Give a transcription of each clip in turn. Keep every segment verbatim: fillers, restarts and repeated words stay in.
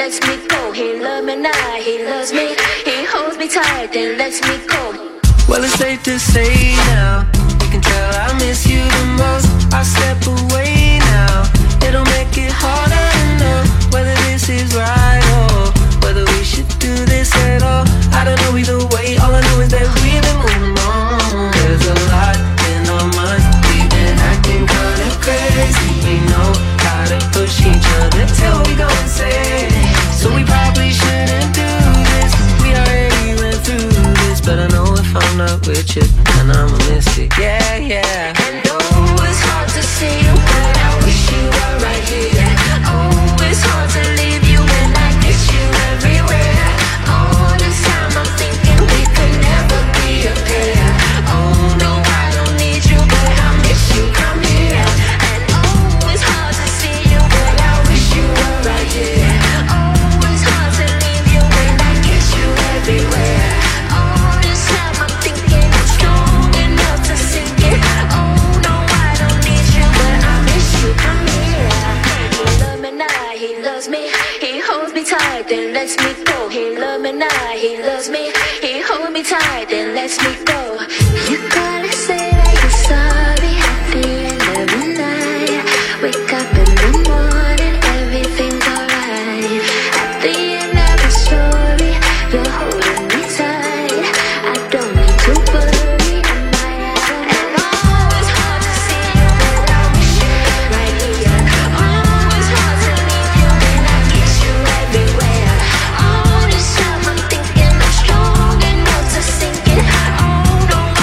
lets me go. He loves me now, he loves me. He holds me tight, then lets me go. Well, it's safe to say now, you can tell I miss you the most. I step away now, it'll make it harder to know whether this is right or whether we should do this at all. I don't know either way, all I know is that we've been moving on. There's a lot in our minds, we've been acting kind of crazy. We know how to push each other till we go insane. So we probably shouldn't do this, we already went through this. But I know if I'm not with you, then I'ma miss it, yeah, yeah. And oh, it's hard to see you, but I wish you were right here. Oh, it's hard to leave you when I miss you everywhere. All this time I'm thinking we could never be a pair. Oh no, I don't need you, but I miss you, come here. And oh, it's hard to see you, but I wish you were right here. Oh, it's hard to leave you when I kiss you everywhere. All this time I'm thinking I'm strong enough to sing it. Oh no, I don't need you, but I miss you, come here. He loves me now, he loves me. He holds me tight, then lets me go. He loves me now, he loves me. He holds me tight, then lets me go. You gotta say that you're sorry at the end of the night. Wake up in the morning, everything's alright. At the end of the story, you're holding me tight. I don't need to worry, am I out? And oh, it's hard to see you, but I wish you were right here. Oh, it's hard to leave you when I kiss you everywhere. All this time I'm thinking I'm strong enough to sink it. Oh no, I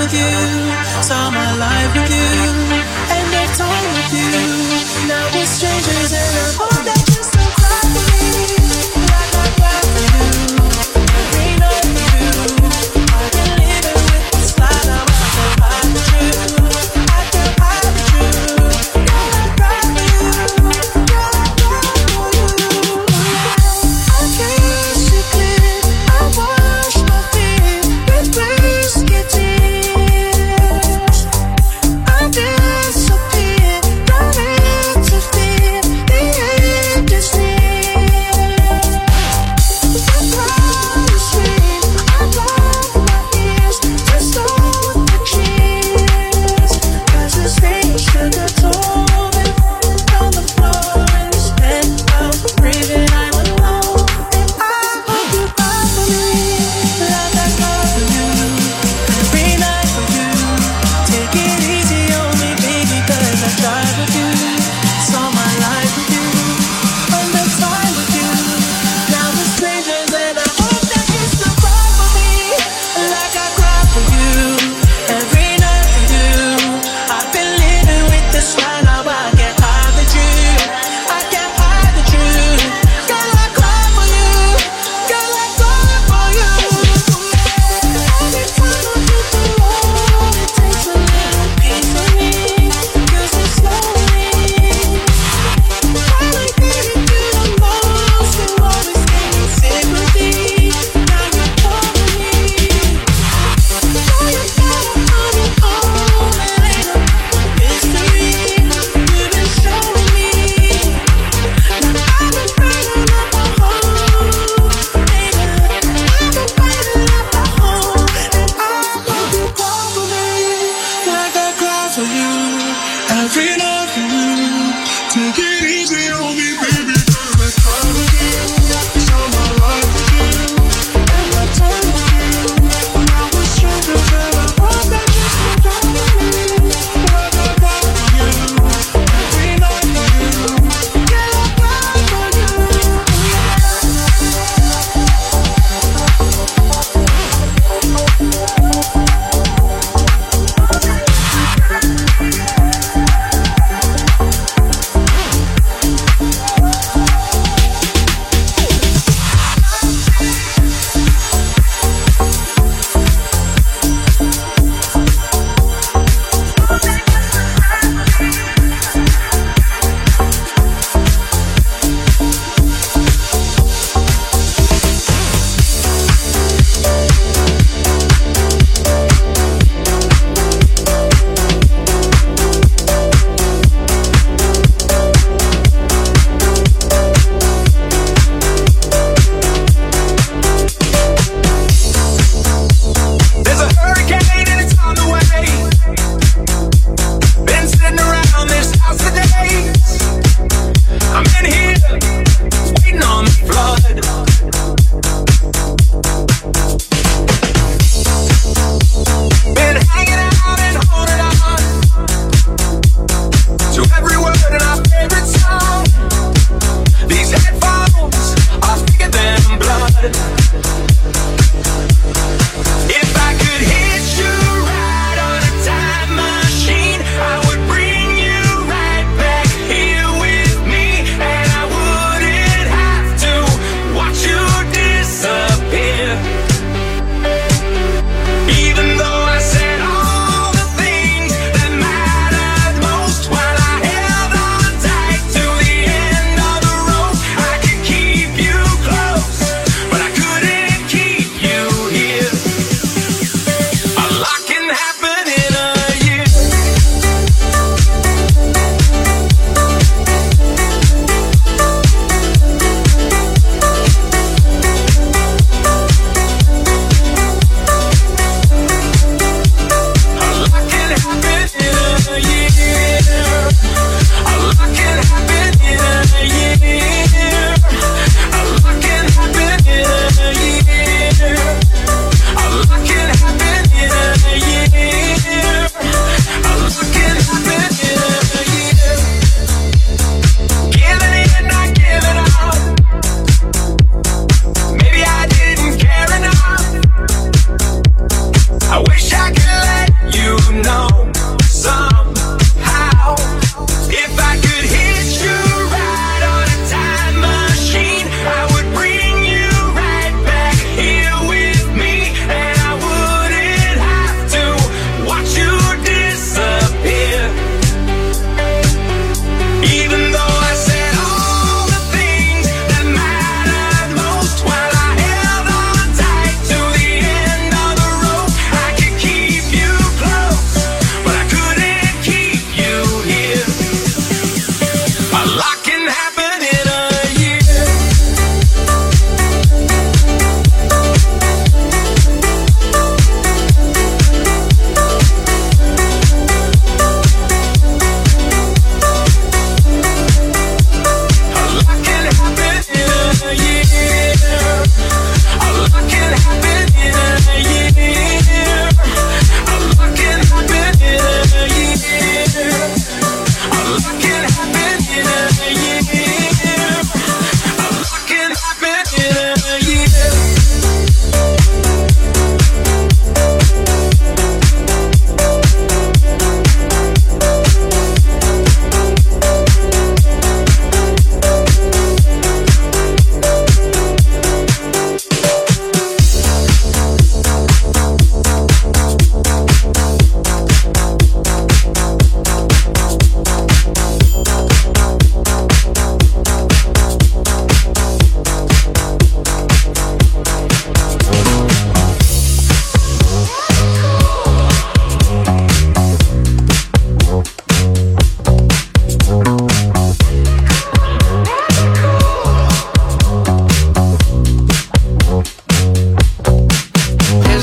with you, saw my life with you, and I've time with you. Now we're strangers and I hope that you still cry for me, like I cry for you. Every night for you, I've been living with this lie. Now I can't hide the truth, I can't hide the truth. Girl, I cry for you, girl, I cry for you. I can't see clear, I wash my feet with whiskey tears. I disappear, don't interfere.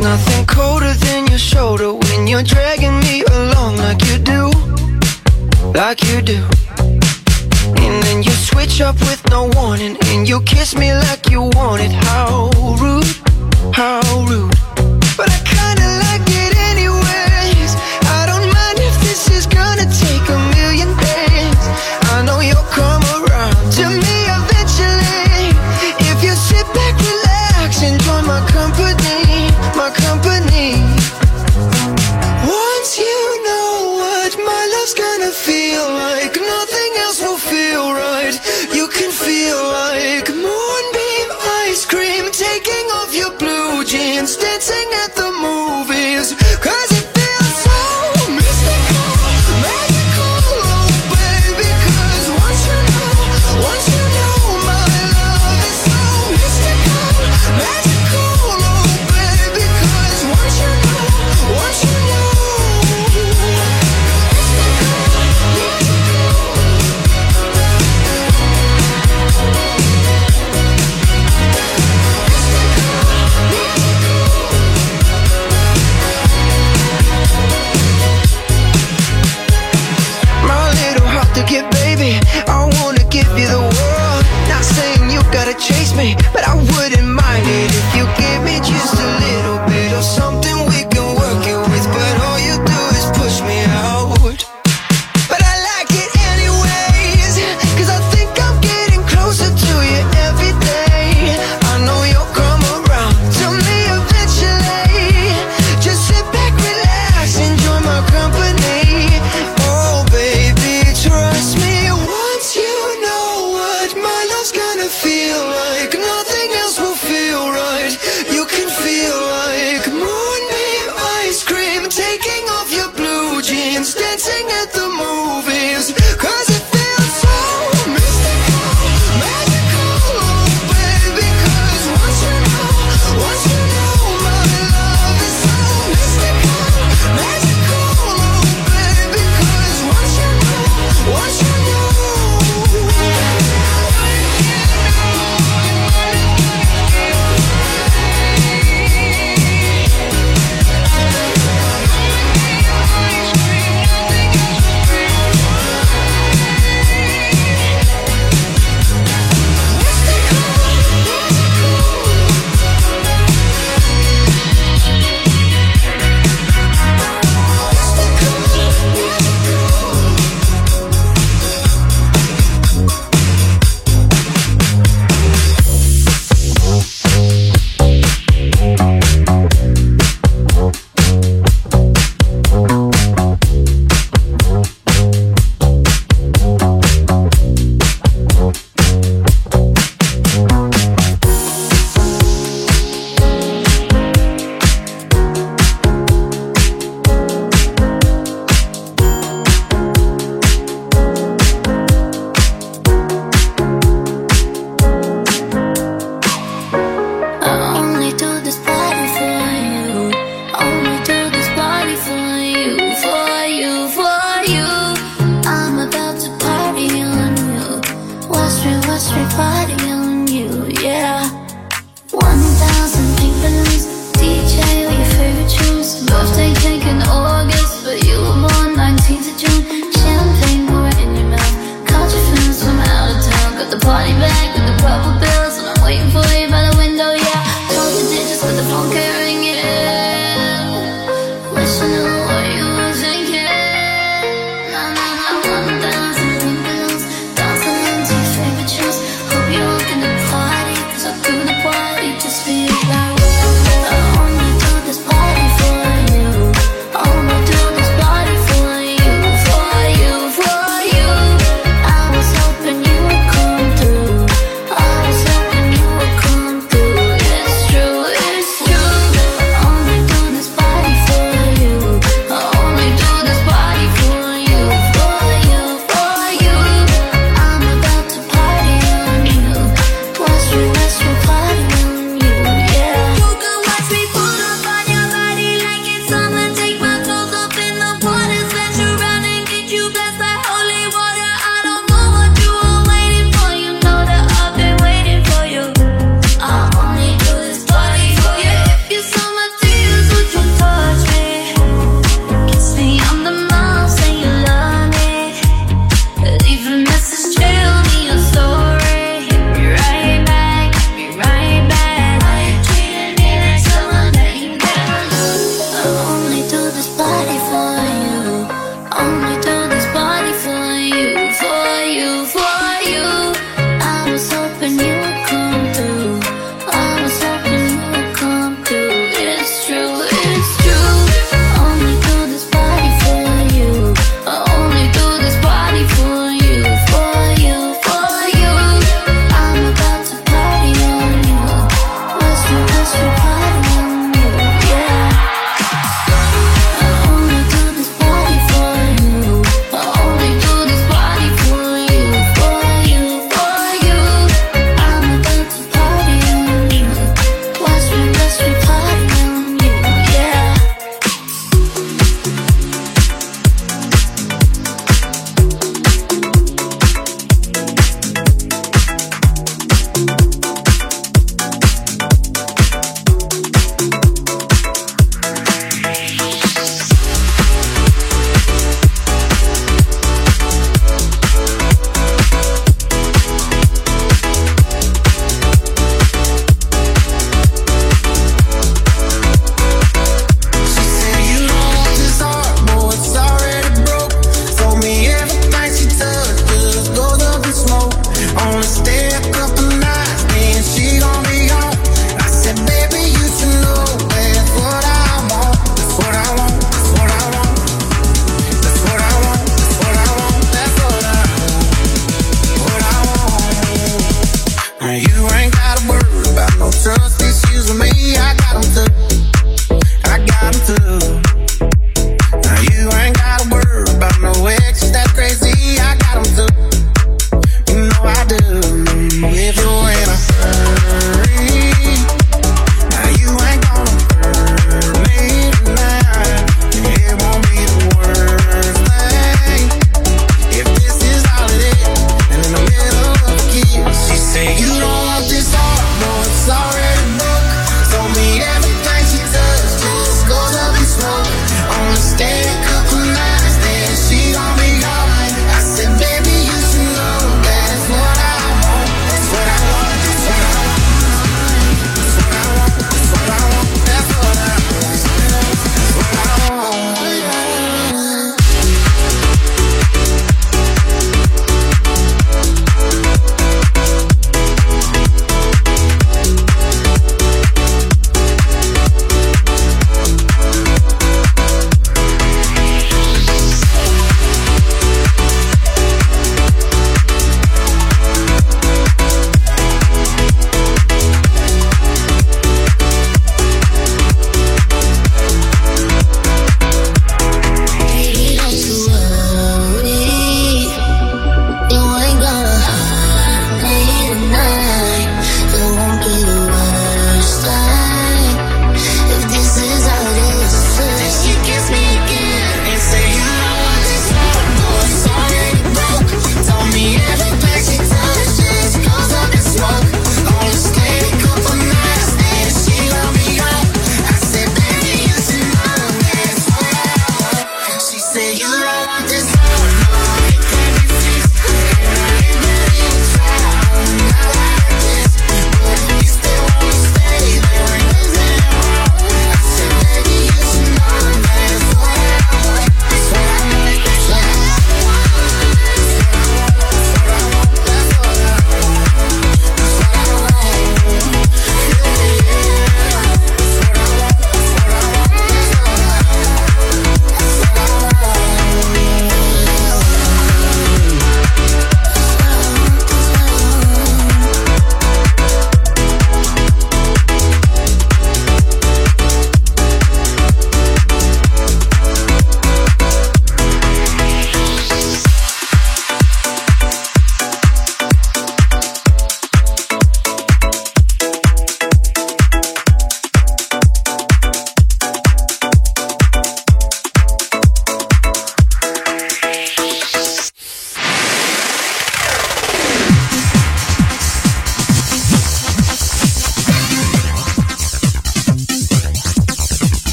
nothing colder than your shoulder when you're dragging me along like you do, like you do. And then you switch up with no warning, and you kiss me like you want it. How rude, how rude. But I kinda like it anyways. I don't mind if this is gonna take a million days. I know you'll come around to me eventually. If you sit back, relax, enjoy my company, my company. Once you know what my love's gonna feel like, nothing else will feel right. You can feel like moonbeam ice cream, taking off your blue jeans, dancing at the movies.